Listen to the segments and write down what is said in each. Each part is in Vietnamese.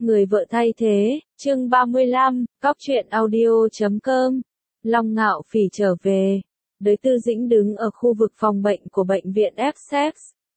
Người vợ thay thế, chương 35, Góc truyện audio.com. Long Ngạo Phỉ trở về. Đới Tư Dĩnh đứng ở khu vực phòng bệnh của bệnh viện Essex.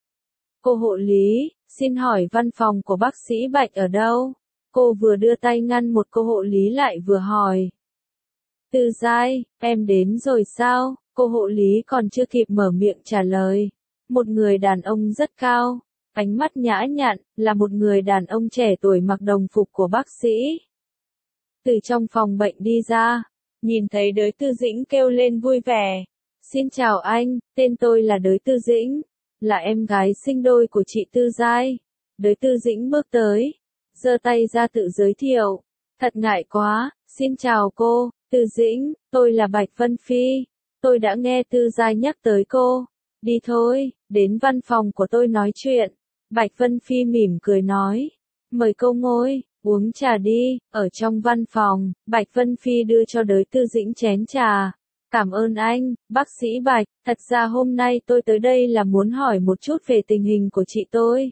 Cô hộ lý, xin hỏi văn phòng của bác sĩ Bạch ở đâu? Cô vừa đưa tay ngăn một cô hộ lý lại vừa hỏi. Tư Giai, em đến rồi sao? Cô hộ lý còn chưa kịp mở miệng trả lời. Một người đàn ông rất cao, ánh mắt nhã nhặn, là một người đàn ông trẻ tuổi mặc đồng phục của bác sĩ. Từ trong phòng bệnh đi ra, nhìn thấy Đới Tư Dĩnh kêu lên vui vẻ. Xin chào anh, tên tôi là Đới Tư Dĩnh, là em gái sinh đôi của chị Tư Giai. Đới Tư Dĩnh bước tới, giơ tay ra tự giới thiệu. Thật ngại quá, xin chào cô, Tư Dĩnh, tôi là Bạch Vân Phi. Tôi đã nghe Tư Giai nhắc tới cô. Đi thôi, đến văn phòng của tôi nói chuyện. Bạch Vân Phi mỉm cười nói. Mời cô ngồi, uống trà đi. Ở trong văn phòng, Bạch Vân Phi đưa cho Đới Tư Dĩnh chén trà. Cảm ơn anh, bác sĩ Bạch. Thật ra hôm nay tôi tới đây là muốn hỏi một chút về tình hình của chị tôi.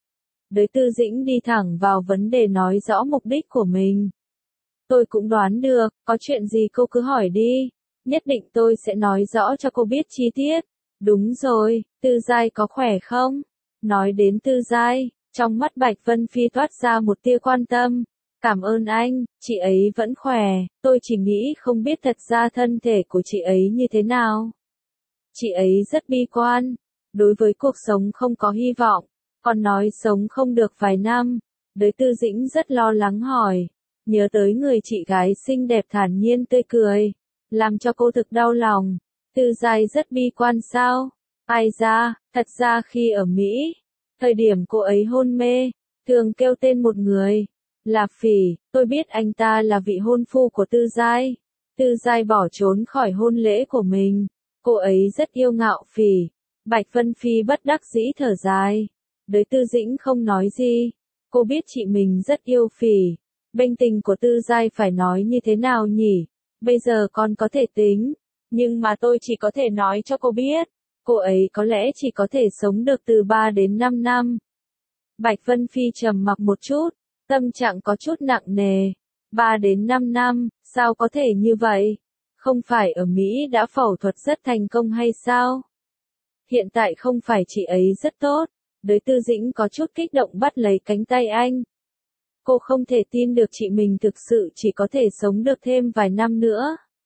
Đới Tư Dĩnh đi thẳng vào vấn đề nói rõ mục đích của mình. Tôi cũng đoán được, có chuyện gì cô cứ hỏi đi. Nhất định tôi sẽ nói rõ cho cô biết chi tiết. Đúng rồi, Tư Giai có khỏe không? Nói đến Tư Giai, trong mắt Bạch Vân Phi toát ra một tia quan tâm. Cảm ơn anh, chị ấy vẫn khỏe, tôi chỉ nghĩ không biết thật ra thân thể của chị ấy như thế nào. Chị ấy rất bi quan, đối với cuộc sống không có hy vọng, còn nói sống không được vài năm. Đới Tư Dĩnh rất lo lắng hỏi, nhớ tới người chị gái xinh đẹp thản nhiên tươi cười, làm cho cô thực đau lòng. Tư Giai rất bi quan sao? Ai ra, thật ra khi ở Mỹ, thời điểm cô ấy hôn mê, thường kêu tên một người, là Phỉ, tôi biết anh ta là vị hôn phu của Tư Giai. Tư Giai bỏ trốn khỏi hôn lễ của mình, cô ấy rất yêu Ngạo Phỉ. Bạch Vân Phi bất đắc dĩ thở dài. Đới Tư Dĩnh không nói gì, cô biết chị mình rất yêu Phỉ. Bệnh tình của Tư Giai phải nói như thế nào nhỉ? Bây giờ con có thể tính, nhưng mà tôi chỉ có thể nói cho cô biết, cô ấy có lẽ chỉ có thể sống được từ 3 đến 5 năm. Bạch Vân Phi trầm mặc một chút, tâm trạng có chút nặng nề. 3 đến 5 năm, sao có thể như vậy? Không phải ở Mỹ đã phẫu thuật rất thành công hay sao? Hiện tại không phải chị ấy rất tốt. Đới Tư Dĩnh có chút kích động bắt lấy cánh tay anh. Cô không thể tin được chị mình thực sự chỉ có thể sống được thêm vài năm nữa.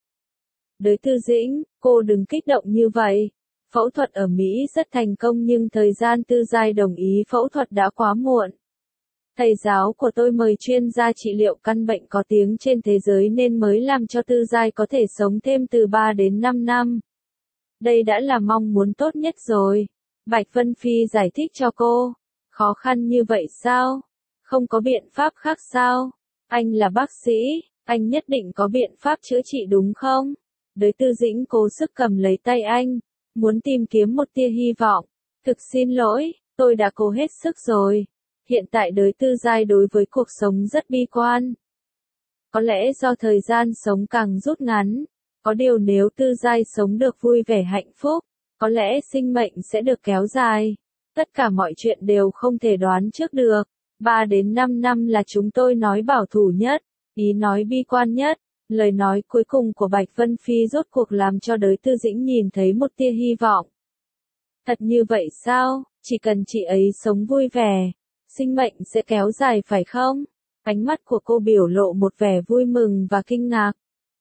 Đới Tư Dĩnh, cô đừng kích động như vậy. Phẫu thuật ở Mỹ rất thành công nhưng thời gian Tư Giai đồng ý phẫu thuật đã quá muộn. Thầy giáo của tôi mời chuyên gia trị liệu căn bệnh có tiếng trên thế giới nên mới làm cho Tư Giai có thể sống thêm từ 3 đến 5 năm. Đây đã là mong muốn tốt nhất rồi. Bạch Vân Phi giải thích cho cô. Khó khăn như vậy sao? Không có biện pháp khác sao? Anh là bác sĩ, anh nhất định có biện pháp chữa trị đúng không? Đới Tư Dĩnh cố sức cầm lấy tay anh, muốn tìm kiếm một tia hy vọng. Thực xin lỗi, tôi đã cố hết sức rồi. Hiện tại Đới Tư Giai đối với cuộc sống rất bi quan. Có lẽ do thời gian sống càng rút ngắn. Có điều nếu Tư Giai sống được vui vẻ hạnh phúc, có lẽ sinh mệnh sẽ được kéo dài. Tất cả mọi chuyện đều không thể đoán trước được. 3 đến 5 năm là chúng tôi nói bảo thủ nhất, ý nói bi quan nhất. Lời nói cuối cùng của Bạch Vân Phi rốt cuộc làm cho Đới Tư Dĩnh nhìn thấy một tia hy vọng. Thật như vậy sao? Chỉ cần chị ấy sống vui vẻ, sinh mệnh sẽ kéo dài phải không? Ánh mắt của cô biểu lộ một vẻ vui mừng và kinh ngạc.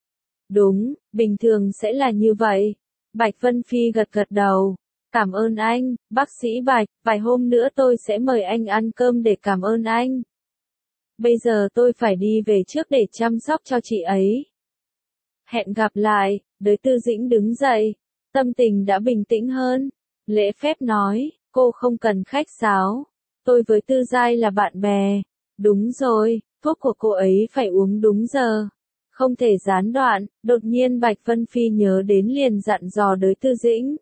Đúng, bình thường sẽ là như vậy. Bạch Vân Phi gật gật đầu. Cảm ơn anh, bác sĩ Bạch, vài hôm nữa tôi sẽ mời anh ăn cơm để cảm ơn anh. Bây giờ tôi phải đi về trước để chăm sóc cho chị ấy. Hẹn gặp lại. Đới Tư Dĩnh đứng dậy, tâm tình đã bình tĩnh hơn. Lễ phép nói, cô không cần khách sáo. Tôi với Tư Giai là bạn bè. Đúng rồi, thuốc của cô ấy phải uống đúng giờ. Không thể gián đoạn. Đột nhiên Bạch Vân Phi nhớ đến liền dặn dò Đới Tư Dĩnh.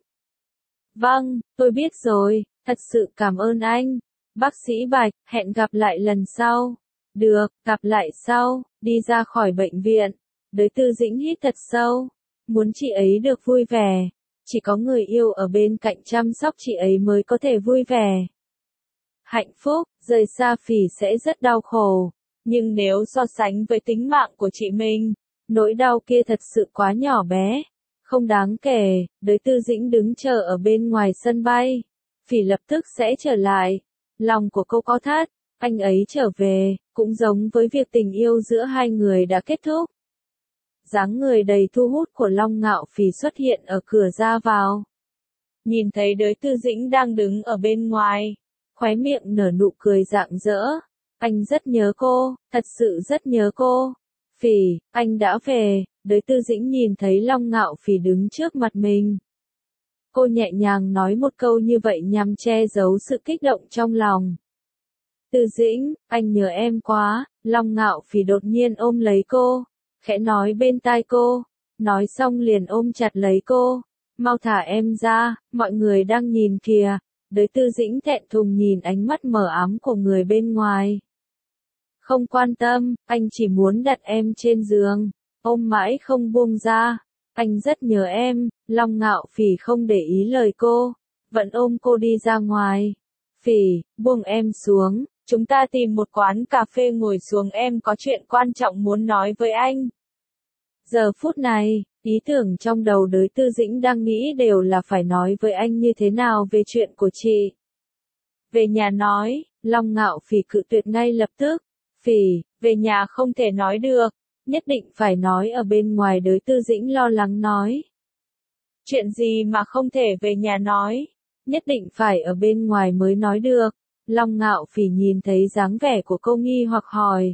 Vâng, tôi biết rồi, thật sự cảm ơn anh. Bác sĩ Bạch, hẹn gặp lại lần sau. Được, gặp lại sau. Đi ra khỏi bệnh viện. Đới Tư Dĩnh hít thật sâu. Muốn chị ấy được vui vẻ. Chỉ có người yêu ở bên cạnh chăm sóc chị ấy mới có thể vui vẻ. Hạnh phúc, rời xa Phỉ sẽ rất đau khổ. Nhưng nếu so sánh với tính mạng của chị mình, nỗi đau kia thật sự quá nhỏ bé, không đáng kể. Đới Tư Dĩnh đứng chờ ở bên ngoài sân bay. Phỉ lập tức sẽ trở lại. Lòng của cô có thắt, anh ấy trở về, cũng giống với việc tình yêu giữa hai người đã kết thúc. Dáng người đầy thu hút của Long Ngạo Phỉ xuất hiện ở cửa ra vào. Nhìn thấy Đới Tư Dĩnh đang đứng ở bên ngoài, khóe miệng nở nụ cười rạng rỡ. Anh rất nhớ cô, thật sự rất nhớ cô. Phỉ, anh đã về. Đới Tư Dĩnh nhìn thấy Long Ngạo Phỉ đứng trước mặt mình. Cô nhẹ nhàng nói một câu như vậy nhằm che giấu sự kích động trong lòng. Tư Dĩnh, anh nhớ em quá. Long Ngạo Phỉ đột nhiên ôm lấy cô, khẽ nói bên tai cô, nói xong liền ôm chặt lấy cô. Mau thả em ra, mọi người đang nhìn kìa. Đới Tư Dĩnh thẹn thùng nhìn ánh mắt mờ ám của người bên ngoài. Không quan tâm, anh chỉ muốn đặt em trên giường, ôm mãi không buông ra. Anh rất nhớ em. Long Ngạo Phỉ không để ý lời cô, vẫn ôm cô đi ra ngoài. Phỉ, buông em xuống, chúng ta tìm một quán cà phê ngồi xuống, em có chuyện quan trọng muốn nói với anh. Giờ phút này, ý tưởng trong đầu Đới Tư Dĩnh đang nghĩ đều là phải nói với anh như thế nào về chuyện của chị. Về nhà nói. Long Ngạo Phỉ cự tuyệt ngay lập tức. Phỉ, về nhà không thể nói được, nhất định phải nói ở bên ngoài. Đới Tư Dĩnh lo lắng nói. Chuyện gì mà không thể về nhà nói, nhất định phải ở bên ngoài mới nói được. Long Ngạo Phỉ nhìn thấy dáng vẻ của cô nghi hoặc hỏi.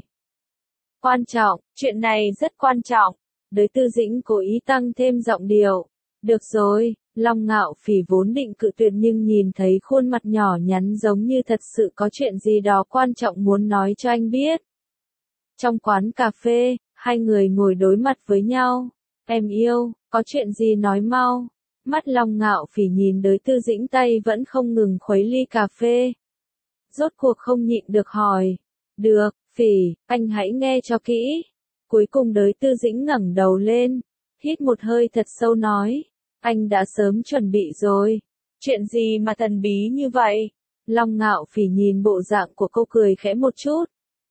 Quan trọng, chuyện này rất quan trọng. Đới Tư Dĩnh cố ý tăng thêm giọng điệu. Được rồi. Long Ngạo Phỉ vốn định cự tuyệt nhưng nhìn thấy khuôn mặt nhỏ nhắn giống như thật sự có chuyện gì đó quan trọng muốn nói cho anh biết. Trong quán cà phê, hai người ngồi đối mặt với nhau. Em yêu, có chuyện gì nói mau. Mắt Long Ngạo Phỉ nhìn Đới Tư Dĩnh tay vẫn không ngừng khuấy ly cà phê. Rốt cuộc không nhịn được hỏi. Được, Phỉ, anh hãy nghe cho kỹ. Cuối cùng Đới Tư Dĩnh ngẩng đầu lên, hít một hơi thật sâu nói. Anh đã sớm chuẩn bị rồi. Chuyện gì mà thần bí như vậy? Long Ngạo Phỉ nhìn bộ dạng của cô cười khẽ một chút.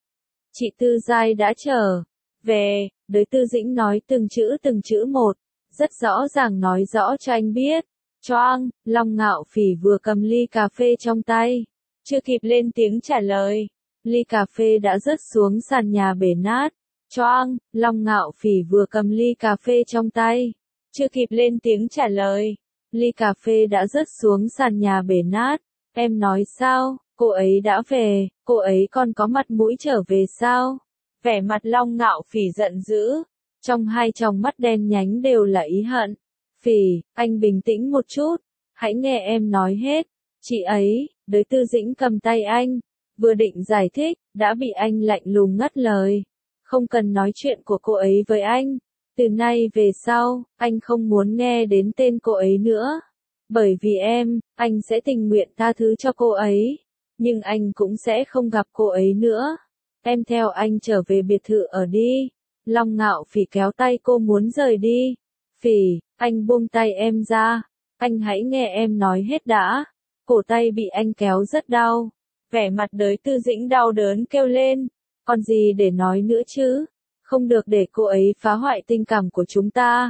Chị Tư Giai đã trở về. Đới Tư Dĩnh nói từng chữ một, rất rõ ràng nói rõ cho anh biết. Choang, Long Ngạo Phỉ vừa cầm ly cà phê trong tay, chưa kịp lên tiếng trả lời, ly cà phê đã rớt xuống sàn nhà bể nát. Choang, Long Ngạo Phỉ vừa cầm ly cà phê trong tay, chưa kịp lên tiếng trả lời, ly cà phê đã rớt xuống sàn nhà bể nát. Em nói sao, cô ấy đã về, cô ấy còn có mặt mũi trở về sao? Vẻ mặt Long Ngạo Phỉ giận dữ, trong hai tròng mắt đen nhánh đều là ý hận. Phỉ, anh bình tĩnh một chút, hãy nghe em nói hết. Chị ấy. Đới Tư Dĩnh cầm tay anh, vừa định giải thích, đã bị anh lạnh lùng ngắt lời. Không cần nói chuyện của cô ấy với anh. Từ nay về sau, anh không muốn nghe đến tên cô ấy nữa. Bởi vì anh sẽ tình nguyện tha thứ cho cô ấy. Nhưng anh cũng sẽ không gặp cô ấy nữa. Em theo anh trở về biệt thự ở đi. Long Ngạo Phỉ kéo tay cô muốn rời đi. Phỉ, anh buông tay em ra. Anh hãy nghe em nói hết đã. Cổ tay bị anh kéo rất đau. Vẻ mặt Đới Tư Dĩnh đau đớn kêu lên. Còn gì để nói nữa chứ? Không được để cô ấy phá hoại tình cảm của chúng ta.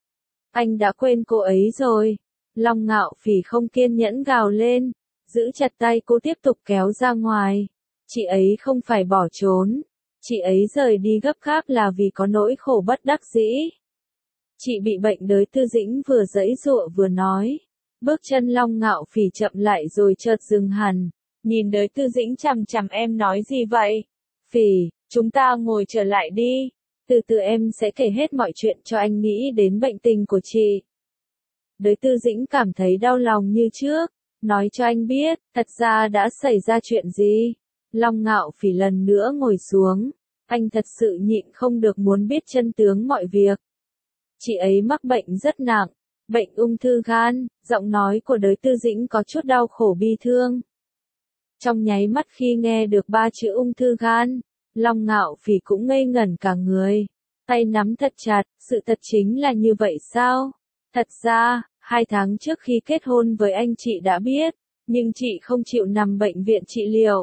Anh đã quên cô ấy rồi. Long Ngạo Phỉ không kiên nhẫn gào lên, giữ chặt tay cô tiếp tục kéo ra ngoài. Chị ấy không phải bỏ trốn. Chị ấy rời đi gấp gáp là vì có nỗi khổ bất đắc dĩ. Chị bị bệnh. Đới Tư Dĩnh vừa giãy giụa vừa nói. Bước chân Long Ngạo Phỉ chậm lại rồi chợt dừng hẳn. Nhìn Đới Tư Dĩnh chằm chằm. Em nói gì vậy? Phỉ, chúng ta ngồi trở lại đi. Từ từ em sẽ kể hết mọi chuyện cho anh nghĩ đến bệnh tình của chị. Đới Tư Dĩnh cảm thấy đau lòng như trước. Nói cho anh biết, thật ra đã xảy ra chuyện gì. Long Ngạo Phỉ lần nữa ngồi xuống. Anh thật sự nhịn không được muốn biết chân tướng mọi việc. Chị ấy mắc bệnh rất nặng, bệnh ung thư gan. Giọng nói của Đới Tư Dĩnh có chút đau khổ bi thương. Trong nháy mắt khi nghe được 3 chữ ung thư gan, Long Ngạo Phỉ cũng ngây ngẩn cả người. Tay nắm thật chặt, sự thật chính là như vậy sao? Thật ra, 2 tháng trước khi kết hôn với anh chị đã biết, nhưng chị không chịu nằm bệnh viện trị liệu.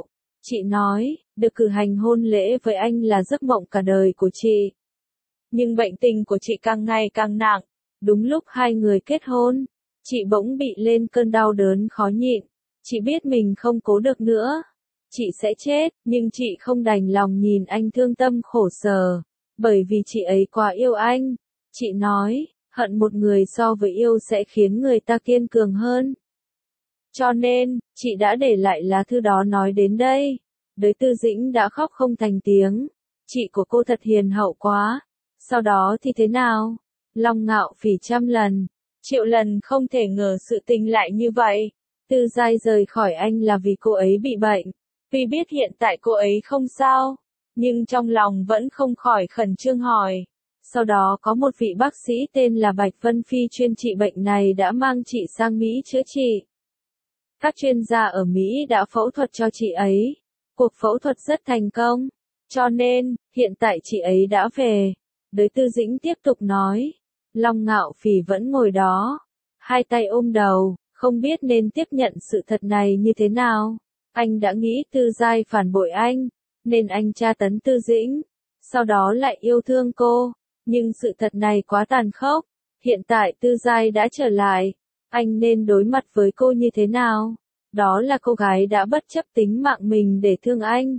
Chị nói, được cử hành hôn lễ với anh là giấc mộng cả đời của chị. Nhưng bệnh tình của chị càng ngày càng nặng. Đúng lúc hai người kết hôn, chị bỗng bị lên cơn đau đớn khó nhịn. Chị biết mình không cố được nữa. Chị sẽ chết, nhưng chị không đành lòng nhìn anh thương tâm khổ sở. Bởi vì chị ấy quá yêu anh. Chị nói, hận một người so với yêu sẽ khiến người ta kiên cường hơn. Cho nên, chị đã để lại lá thư đó nói đến đây. Đới Tư Dĩnh đã khóc không thành tiếng. Chị của cô thật hiền hậu quá. Sau đó thì thế nào? Long Ngạo Phỉ trăm lần, triệu lần không thể ngờ sự tình lại như vậy. Tư Giai rời khỏi anh là vì cô ấy bị bệnh. Vì biết hiện tại cô ấy không sao, nhưng trong lòng vẫn không khỏi khẩn trương hỏi. Sau đó có một vị bác sĩ tên là Bạch Vân Phi chuyên trị bệnh này đã mang chị sang Mỹ chữa trị. Các chuyên gia ở Mỹ đã phẫu thuật cho chị ấy. Cuộc phẫu thuật rất thành công. Cho nên, hiện tại chị ấy đã về. Đới Tư Dĩnh tiếp tục nói. Long Ngạo Phỉ vẫn ngồi đó. Hai tay ôm đầu, không biết nên tiếp nhận sự thật này như thế nào. Anh đã nghĩ Tư Giai phản bội anh, nên anh tra tấn Tư Dĩnh. Sau đó lại yêu thương cô. Nhưng sự thật này quá tàn khốc. Hiện tại Tư Giai đã trở lại. Anh nên đối mặt với cô như thế nào? Đó là cô gái đã bất chấp tính mạng mình để thương anh.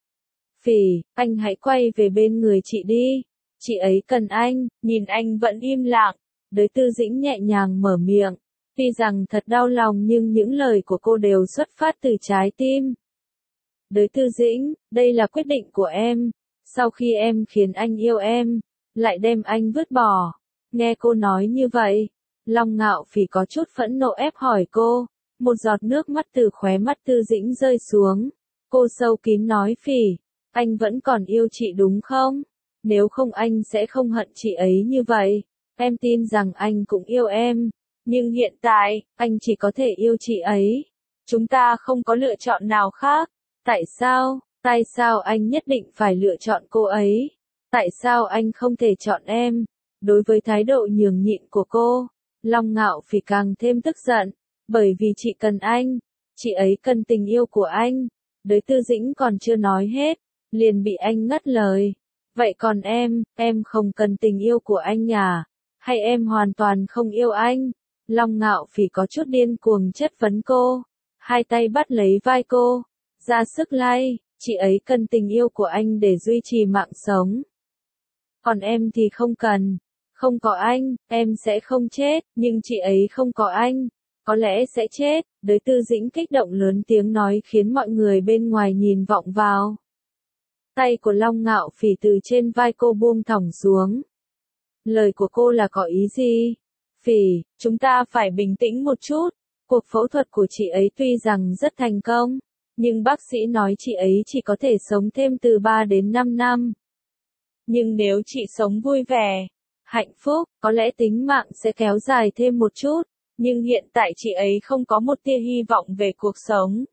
Phỉ, anh hãy quay về bên người chị đi. Chị ấy cần anh. Nhìn anh vẫn im lặng. Đới Tư Dĩnh nhẹ nhàng mở miệng. Tuy rằng thật đau lòng nhưng những lời của cô đều xuất phát từ trái tim. Đới Tư Dĩnh, đây là quyết định của em. Sau khi em khiến anh yêu em, lại đem anh vứt bỏ. Nghe cô nói như vậy, Long Ngạo Phỉ có chút phẫn nộ ép hỏi cô. Một giọt nước mắt từ khóe mắt Tư Dĩnh rơi xuống. Cô sâu kín nói Phỉ, anh vẫn còn yêu chị đúng không? Nếu không anh sẽ không hận chị ấy như vậy. Em tin rằng anh cũng yêu em. Nhưng hiện tại, anh chỉ có thể yêu chị ấy. Chúng ta không có lựa chọn nào khác. Tại sao? Tại sao anh nhất định phải lựa chọn cô ấy? Tại sao anh không thể chọn em? Đối với thái độ nhường nhịn của cô, Long Ngạo Phỉ càng thêm tức giận. Bởi vì chị cần anh. Chị ấy cần tình yêu của anh. Đới Tư Dĩnh còn chưa nói hết, liền bị anh ngắt lời. Vậy còn em không cần tình yêu của anh à? Hay em hoàn toàn không yêu anh? Long Ngạo Phỉ có chút điên cuồng chất vấn cô. Hai tay bắt lấy vai cô, ra sức lay. Chị ấy cần tình yêu của anh để duy trì mạng sống. Còn em thì không cần. Không có anh, em sẽ không chết. Nhưng chị ấy không có anh, có lẽ sẽ chết. Đới Tư Dĩnh kích động lớn tiếng nói khiến mọi người bên ngoài nhìn vọng vào. Tay của Long Ngạo Phỉ từ trên vai cô buông thõng xuống. Lời của cô là có ý gì? Phỉ, chúng ta phải bình tĩnh một chút. Cuộc phẫu thuật của chị ấy tuy rằng rất thành công, nhưng bác sĩ nói chị ấy chỉ có thể sống thêm từ 3 đến 5 năm. Nhưng nếu chị sống vui vẻ, hạnh phúc, có lẽ tính mạng sẽ kéo dài thêm một chút. Nhưng hiện tại chị ấy không có một tia hy vọng về cuộc sống.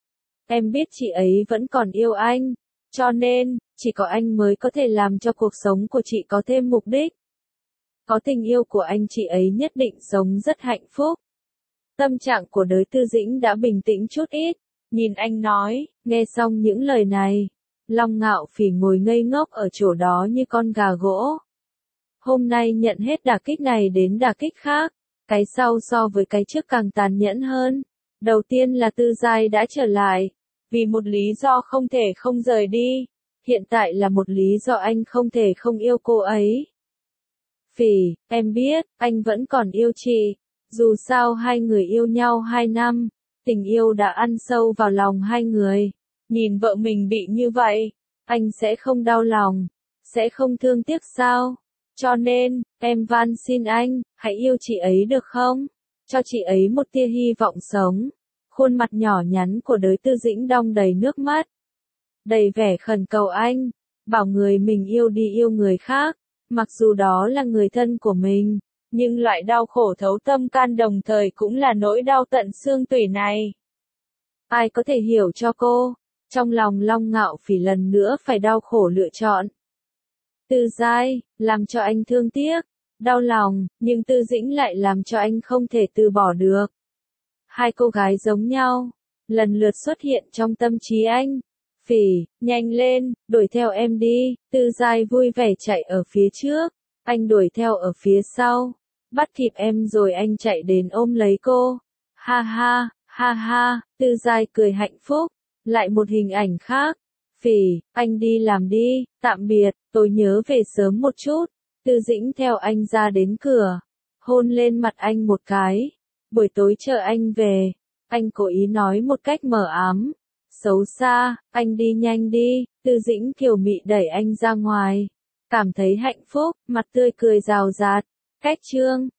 Em biết chị ấy vẫn còn yêu anh. Cho nên, chỉ có anh mới có thể làm cho cuộc sống của chị có thêm mục đích. Có tình yêu của anh chị ấy nhất định sống rất hạnh phúc. Tâm trạng của Đới Tư Dĩnh đã bình tĩnh chút ít. Nhìn anh nói, nghe xong những lời này. Long Ngạo Phỉ ngồi ngây ngốc ở chỗ đó như con gà gỗ. Hôm nay nhận hết đả kích này đến đả kích khác. Cái sau so với cái trước càng tàn nhẫn hơn. Đầu tiên là Tư Giai đã trở lại. Vì một lý do không thể không rời đi. Hiện tại là một lý do anh không thể không yêu cô ấy. Phỉ, em biết, anh vẫn còn yêu chị. Dù sao hai người yêu nhau 2 năm. Tình yêu đã ăn sâu vào lòng hai người. Nhìn vợ mình bị như vậy, anh sẽ không đau lòng. Sẽ không thương tiếc sao? Cho nên, em van xin anh, hãy yêu chị ấy được không? Cho chị ấy một tia hy vọng sống. Khuôn mặt nhỏ nhắn của Đới Tư Dĩnh đong đầy nước mắt. Đầy vẻ khẩn cầu anh, bảo người mình yêu đi yêu người khác, mặc dù đó là người thân của mình. Nhưng loại đau khổ thấu tâm can đồng thời cũng là nỗi đau tận xương tủy này. Ai có thể hiểu cho cô? Trong lòng Long Ngạo Phỉ lần nữa phải đau khổ lựa chọn. Tư Giai, làm cho anh thương tiếc, đau lòng, nhưng Tư Dĩnh lại làm cho anh không thể từ bỏ được. Hai cô gái giống nhau, lần lượt xuất hiện trong tâm trí anh. Phỉ, nhanh lên, đuổi theo em đi. Tư Giai vui vẻ chạy ở phía trước, anh đuổi theo ở phía sau, bắt kịp em rồi anh chạy đến ôm lấy cô. Ha ha, Tư Giai cười hạnh phúc. Lại một hình ảnh khác. Phỉ, anh đi làm đi, tạm biệt, tôi nhớ về sớm một chút. Tư Dĩnh theo anh ra đến cửa, hôn lên mặt anh một cái. Buổi tối chờ anh về, anh cố ý nói một cách mờ ám. Xấu xa, anh đi nhanh đi. Tư Dĩnh kiều mị đẩy anh ra ngoài, cảm thấy hạnh phúc, mặt tươi cười rào rạt. Cách chương